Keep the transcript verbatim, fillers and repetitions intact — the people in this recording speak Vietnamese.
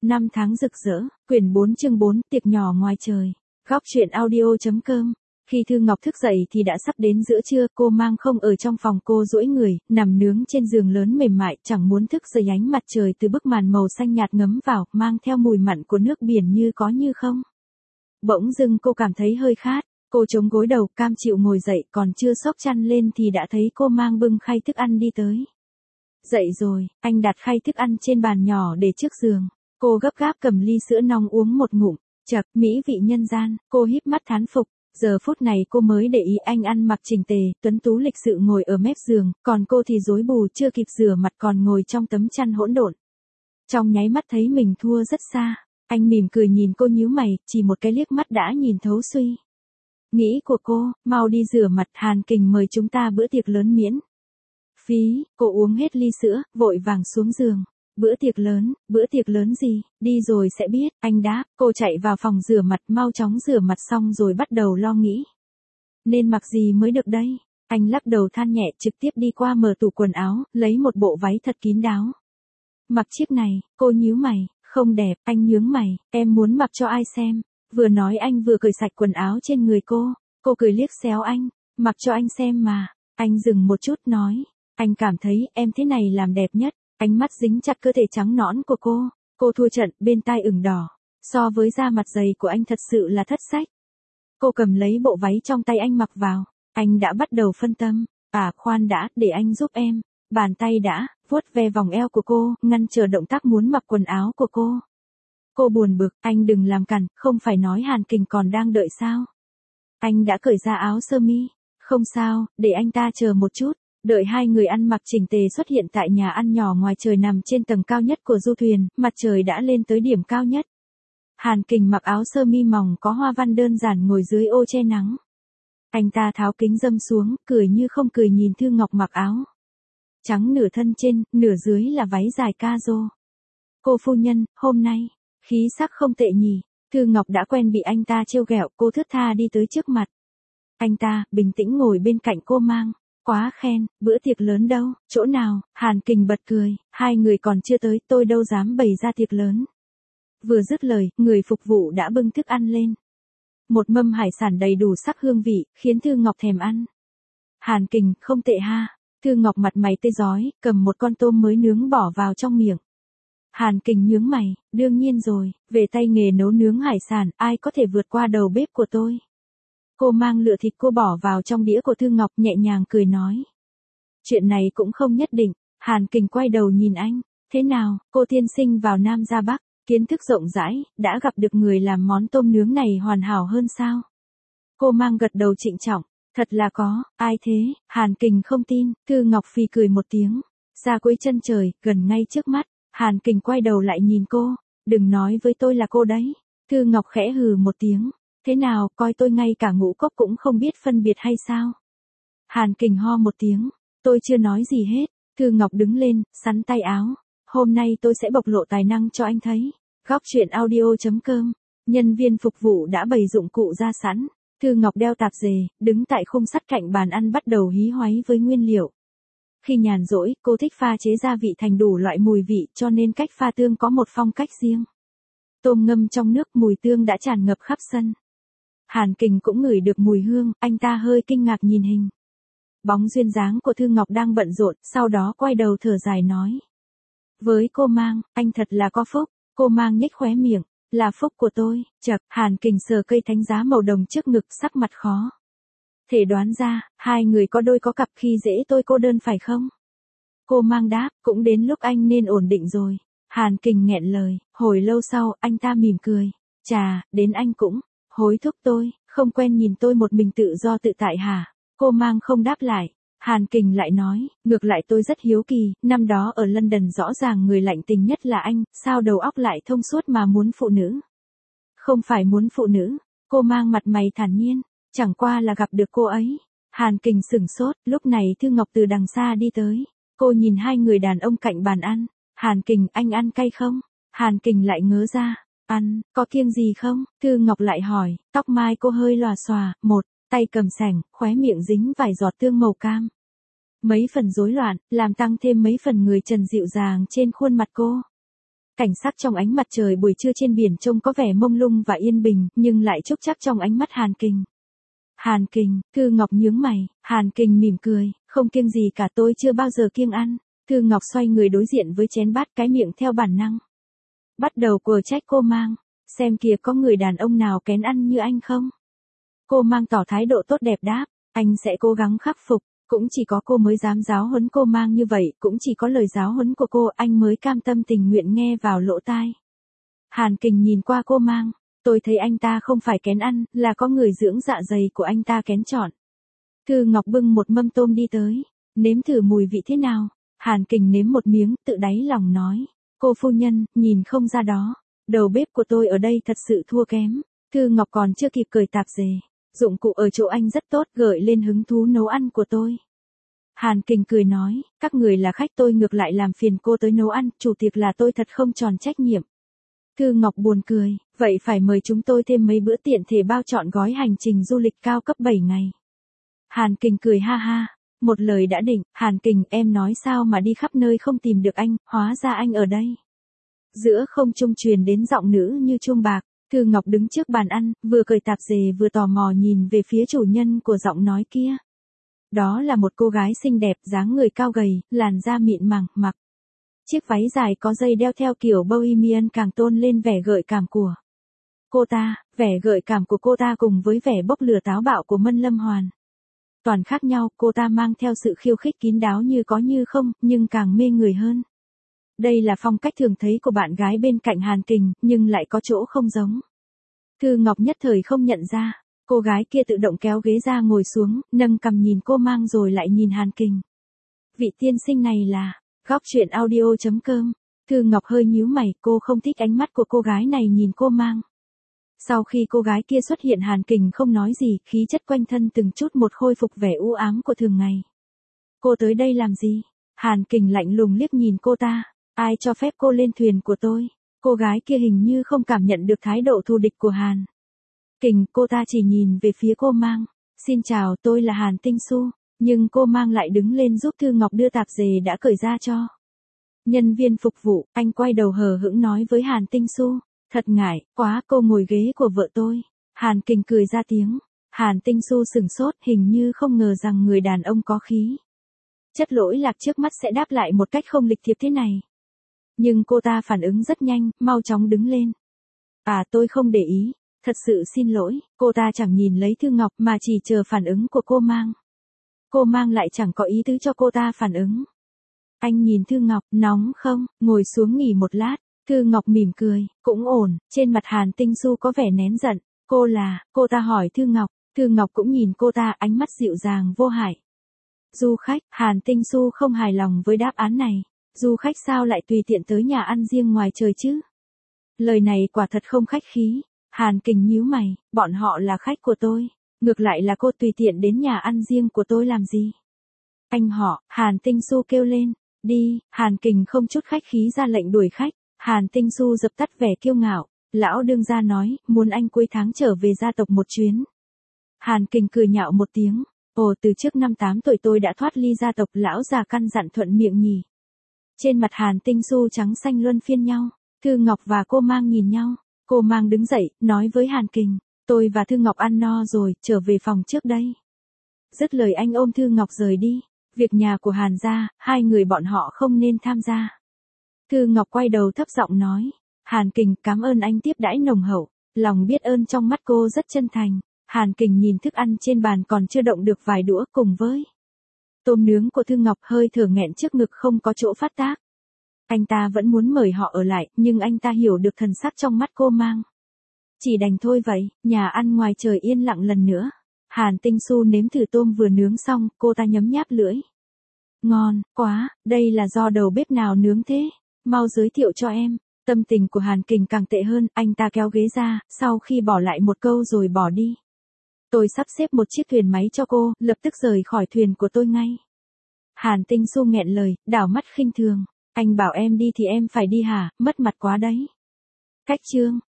Năm tháng rực rỡ, quyển bốn chương bốn, tiệc nhỏ ngoài trời. Góc truyện audio.com. Khi Thư Ngọc thức dậy thì đã sắp đến giữa trưa, cô mang không ở trong phòng, cô duỗi người, nằm nướng trên giường lớn mềm mại, chẳng muốn thức dậy. Ánh mặt trời từ bức màn màu xanh nhạt ngấm vào, mang theo mùi mặn của nước biển như có như không. Bỗng dưng cô cảm thấy hơi khát, cô chống gối đầu, cam chịu ngồi dậy, còn chưa xốc chăn lên thì đã thấy cô mang bưng khay thức ăn đi tới. Dậy rồi, anh đặt khay thức ăn trên bàn nhỏ để trước giường. Cô gấp gáp cầm ly sữa nóng uống một ngụm, chậc, mỹ vị nhân gian, cô híp mắt thán phục. Giờ phút này cô mới để ý anh ăn mặc chỉnh tề, tuấn tú lịch sự ngồi ở mép giường, còn cô thì rối bù chưa kịp rửa mặt còn ngồi trong tấm chăn hỗn độn. Trong nháy mắt thấy mình thua rất xa, anh mỉm cười nhìn cô nhíu mày, chỉ một cái liếc mắt đã nhìn thấu suy nghĩ của cô, mau đi rửa mặt, Hàn Kình mời chúng ta bữa tiệc lớn miễn phí. Cô uống hết ly sữa, vội vàng xuống giường. Bữa tiệc lớn, bữa tiệc lớn gì, đi rồi sẽ biết, anh đáp. Cô chạy vào phòng rửa mặt, mau chóng rửa mặt xong rồi bắt đầu lo nghĩ. Nên mặc gì mới được đây? Anh lắc đầu than nhẹ, trực tiếp đi qua mở tủ quần áo, lấy một bộ váy thật kín đáo. Mặc chiếc này, cô nhíu mày, không đẹp, anh nhướng mày, em muốn mặc cho ai xem? Vừa nói anh vừa cởi sạch quần áo trên người cô, cô cười liếc xéo anh, mặc cho anh xem mà. Anh dừng một chút nói, anh cảm thấy em thế này làm đẹp nhất. Ánh mắt dính chặt cơ thể trắng nõn của cô, cô thua trận, bên tai ửng đỏ, so với da mặt dày của anh thật sự là thất sách. Cô cầm lấy bộ váy trong tay anh mặc vào, anh đã bắt đầu phân tâm, à khoan đã, để anh giúp em, bàn tay đã, vuốt ve vòng eo của cô, ngăn chờ động tác muốn mặc quần áo của cô. Cô buồn bực, anh đừng làm cản, không phải nói Hàn Kình còn đang đợi sao? Anh đã cởi ra áo sơ mi, không sao, để anh ta chờ một chút. Đợi hai người ăn mặc chỉnh tề xuất hiện tại nhà ăn nhỏ ngoài trời nằm trên tầng cao nhất của du thuyền, mặt trời đã lên tới điểm cao nhất. Hàn Kình mặc áo sơ mi mỏng có hoa văn đơn giản ngồi dưới ô che nắng. Anh ta tháo kính râm xuống, cười như không cười nhìn Thư Ngọc mặc áo trắng nửa thân trên, nửa dưới là váy dài ca rô. Cô phu nhân, hôm nay, khí sắc không tệ nhỉ. Thư Ngọc đã quen bị anh ta trêu ghẹo, cô thướt tha đi tới trước mặt. Anh ta, bình tĩnh ngồi bên cạnh cô mang. Quá khen, bữa tiệc lớn đâu, chỗ nào? Hàn Kình bật cười, hai người còn chưa tới, tôi đâu dám bày ra tiệc lớn. Vừa dứt lời, người phục vụ đã bưng thức ăn lên. Một mâm hải sản đầy đủ sắc hương vị, khiến Thư Ngọc thèm ăn. Hàn Kình, không tệ ha. Thư Ngọc mặt mày tươi rói, cầm một con tôm mới nướng bỏ vào trong miệng. Hàn Kình nhướng mày, đương nhiên rồi, về tay nghề nấu nướng hải sản, ai có thể vượt qua đầu bếp của tôi. Cô mang lựa thịt cô bỏ vào trong đĩa của Thư Ngọc, nhẹ nhàng cười nói. Chuyện này cũng không nhất định. Hàn Kình quay đầu nhìn anh. Thế nào, cô tiên sinh vào Nam ra Bắc, kiến thức rộng rãi, đã gặp được người làm món tôm nướng này hoàn hảo hơn sao? Cô mang gật đầu trịnh trọng. Thật là có, ai thế? Hàn Kình không tin. Thư Ngọc phì cười một tiếng. Ra cuối chân trời, gần ngay trước mắt. Hàn Kình quay đầu lại nhìn cô. Đừng nói với tôi là cô đấy. Thư Ngọc khẽ hừ một tiếng. Thế nào, coi tôi ngay cả ngũ cốc cũng không biết phân biệt hay sao? Hàn Kình ho một tiếng, tôi chưa nói gì hết. Thư Ngọc đứng lên, sắn tay áo. Hôm nay tôi sẽ bộc lộ tài năng cho anh thấy. Góc truyện audio.com. Nhân viên phục vụ đã bày dụng cụ ra sẵn. Thư Ngọc đeo tạp dề, đứng tại khung sắt cạnh bàn ăn bắt đầu hí hoáy với nguyên liệu. Khi nhàn rỗi, cô thích pha chế gia vị thành đủ loại mùi vị, cho nên cách pha tương có một phong cách riêng. Tôm ngâm trong nước, mùi tương đã tràn ngập khắp sân. Hàn Kình cũng ngửi được mùi hương, anh ta hơi kinh ngạc nhìn hình bóng duyên dáng của Thư Ngọc đang bận rộn, sau đó quay đầu thở dài nói. Với cô mang, anh thật là có phúc. Cô mang nhếch khóe miệng, là phúc của tôi. Chậc, Hàn Kình sờ cây thánh giá màu đồng trước ngực, sắc mặt khó thể đoán ra, hai người có đôi có cặp, khi dễ tôi cô đơn phải không? Cô mang đáp, cũng đến lúc anh nên ổn định rồi. Hàn Kình nghẹn lời, hồi lâu sau, anh ta mỉm cười. Chà, đến anh cũng hối thúc tôi, không quen nhìn tôi một mình tự do tự tại hả? Cô mang không đáp lại. Hàn Kình lại nói, ngược lại tôi rất hiếu kỳ, năm đó ở London rõ ràng người lạnh tình nhất là anh, sao đầu óc lại thông suốt mà muốn phụ nữ? Không phải muốn phụ nữ. Cô mang mặt mày thản nhiên, chẳng qua là gặp được cô ấy. Hàn Kình sửng sốt, lúc này Thư Ngọc từ đằng xa đi tới. Cô nhìn hai người đàn ông cạnh bàn ăn. Hàn Kình, anh ăn cay không? Hàn Kình lại ngớ ra. Ăn, có kiêng gì không? Thư Ngọc lại hỏi, tóc mai cô hơi lòa xòa, một, tay cầm sành, khóe miệng dính vài giọt tương màu cam. Mấy phần rối loạn, làm tăng thêm mấy phần người trần dịu dàng trên khuôn mặt cô. Cảnh sắc trong ánh mặt trời buổi trưa trên biển trông có vẻ mông lung và yên bình, nhưng lại chốc chác trong ánh mắt Hàn Kình. Hàn Kình, Thư Ngọc nhướng mày, Hàn Kình mỉm cười, không kiêng gì cả, tôi chưa bao giờ kiêng ăn. Thư Ngọc xoay người đối diện với chén bát, cái miệng theo bản năng. Bắt đầu quờ trách cô Mang, xem kìa có người đàn ông nào kén ăn như anh không? Cô Mang tỏ thái độ tốt đẹp đáp, anh sẽ cố gắng khắc phục, cũng chỉ có cô mới dám giáo huấn cô Mang như vậy, cũng chỉ có lời giáo huấn của cô anh mới cam tâm tình nguyện nghe vào lỗ tai. Hàn Kình nhìn qua cô Mang, tôi thấy anh ta không phải kén ăn, là có người dưỡng dạ dày của anh ta kén chọn. Thư Ngọc bưng một mâm tôm đi tới, nếm thử mùi vị thế nào. Hàn Kình nếm một miếng, tự đáy lòng nói, cô phu nhân, nhìn không ra đó, đầu bếp của tôi ở đây thật sự thua kém. Thư Ngọc còn chưa kịp cởi tạp dề, dụng cụ ở chỗ anh rất tốt, gợi lên hứng thú nấu ăn của tôi. Hàn Kình cười nói, các người là khách, tôi ngược lại làm phiền cô tới nấu ăn, chủ tiệc là tôi, thật không tròn trách nhiệm. Thư Ngọc buồn cười, vậy phải mời chúng tôi thêm mấy bữa, tiện thể bao trọn gói hành trình du lịch cao cấp bảy ngày. Hàn Kình cười ha ha, một lời đã định, Hàn Kình, em nói sao mà đi khắp nơi không tìm được anh, hóa ra anh ở đây. Giữa không trung truyền đến giọng nữ như chuông bạc. Thư Ngọc đứng trước bàn ăn, vừa cởi tạp dề vừa tò mò nhìn về phía chủ nhân của giọng nói kia. Đó là một cô gái xinh đẹp, dáng người cao gầy, làn da mịn màng, mặc chiếc váy dài có dây đeo theo kiểu bohemian càng tôn lên vẻ gợi cảm của cô ta. Vẻ gợi cảm của cô ta cùng với vẻ bốc lửa táo bạo của Mân Lâm Hoàn toàn khác nhau, cô ta mang theo sự khiêu khích kín đáo như có như không, nhưng càng mê người hơn. Đây là phong cách thường thấy của bạn gái bên cạnh Hàn Kình, nhưng lại có chỗ không giống. Thư Ngọc nhất thời không nhận ra, cô gái kia tự động kéo ghế ra ngồi xuống, nâng cằm nhìn cô Mang rồi lại nhìn Hàn Kình. Vị tiên sinh này là, góc truyện audio chấm com. Thư Ngọc hơi nhíu mày, cô không thích ánh mắt của cô gái này nhìn cô Mang. Sau khi cô gái kia xuất hiện, Hàn Kình không nói gì, khí chất quanh thân từng chút một khôi phục vẻ u ám của thường ngày. Cô tới đây làm gì? Hàn Kình lạnh lùng liếc nhìn cô ta. Ai cho phép cô lên thuyền của tôi? Cô gái kia hình như không cảm nhận được thái độ thù địch của Hàn Kình, cô ta chỉ nhìn về phía cô Mang. Xin chào, tôi là Hàn Tinh Xu. Nhưng cô Mang lại đứng lên giúp Thư Ngọc đưa tạp dề đã cởi ra cho nhân viên phục vụ. Anh quay đầu hờ hững nói với Hàn Tinh Xu, thật ngại quá, cô ngồi ghế của vợ tôi. Hàn Kình cười ra tiếng. Hàn Tinh Xu sửng sốt, hình như không ngờ rằng người đàn ông có khí chất lỗi lạc trước mắt sẽ đáp lại một cách không lịch thiệp thế này. Nhưng cô ta phản ứng rất nhanh, mau chóng đứng lên. À, tôi không để ý, thật sự xin lỗi. Cô ta chẳng nhìn lấy Thư Ngọc mà chỉ chờ phản ứng của cô Mang. Cô Mang lại chẳng có ý tứ cho cô ta phản ứng. Anh nhìn Thư Ngọc, nóng không, ngồi xuống nghỉ một lát. Thư Ngọc mỉm cười, cũng ổn. Trên mặt Hàn Tinh Xu có vẻ nén giận. Cô là, cô ta hỏi Thư Ngọc. Thư Ngọc cũng nhìn cô ta, ánh mắt dịu dàng vô hại. Du khách. Hàn Tinh Xu không hài lòng với đáp án này. Du khách sao lại tùy tiện tới nhà ăn riêng ngoài trời chứ? Lời này quả thật không khách khí. Hàn Kình nhíu mày, bọn họ là khách của tôi. Ngược lại là cô tùy tiện đến nhà ăn riêng của tôi làm gì? Anh họ, Hàn Tinh Xu kêu lên. Đi. Hàn Kình không chút khách khí ra lệnh đuổi khách. Hàn Tinh Xu dập tắt vẻ kiêu ngạo. Lão đương gia nói, muốn anh cuối tháng trở về gia tộc một chuyến. Hàn Kình cười nhạo một tiếng. Ồ, từ trước năm tám tuổi tôi đã thoát ly gia tộc, lão già căn dặn thuận miệng nhỉ. Trên mặt Hàn Tinh Xu trắng xanh luân phiên nhau. Thư Ngọc và cô Mang nhìn nhau. Cô Mang đứng dậy, nói với Hàn Kình, tôi và Thư Ngọc ăn no rồi, trở về phòng trước đây. Dứt lời anh ôm Thư Ngọc rời đi. Việc nhà của Hàn gia, hai người bọn họ không nên tham gia. Thư Ngọc quay đầu thấp giọng nói, Hàn Kình, cảm ơn anh tiếp đãi nồng hậu. Lòng biết ơn trong mắt cô rất chân thành. Hàn Kình nhìn thức ăn trên bàn còn chưa động được vài đũa cùng với tôm nướng của Thư Ngọc, hơi thở nghẹn trước ngực không có chỗ phát tác. Anh ta vẫn muốn mời họ ở lại, nhưng anh ta hiểu được thần sắc trong mắt cô Mang. Chỉ đành thôi vậy, nhà ăn ngoài trời yên lặng lần nữa. Hàn Tinh Xu nếm thử tôm vừa nướng xong, cô ta nhấm nháp lưỡi. Ngon, quá, đây là do đầu bếp nào nướng thế? Mau giới thiệu cho em. Tâm tình của Hàn Kình càng tệ hơn, anh ta kéo ghế ra, sau khi bỏ lại một câu rồi bỏ đi. Tôi sắp xếp một chiếc thuyền máy cho cô, lập tức rời khỏi thuyền của tôi ngay. Hàn Tinh Xu nghẹn lời, đảo mắt khinh thường. Anh bảo em đi thì em phải đi hả, mất mặt quá đấy. Cách chương.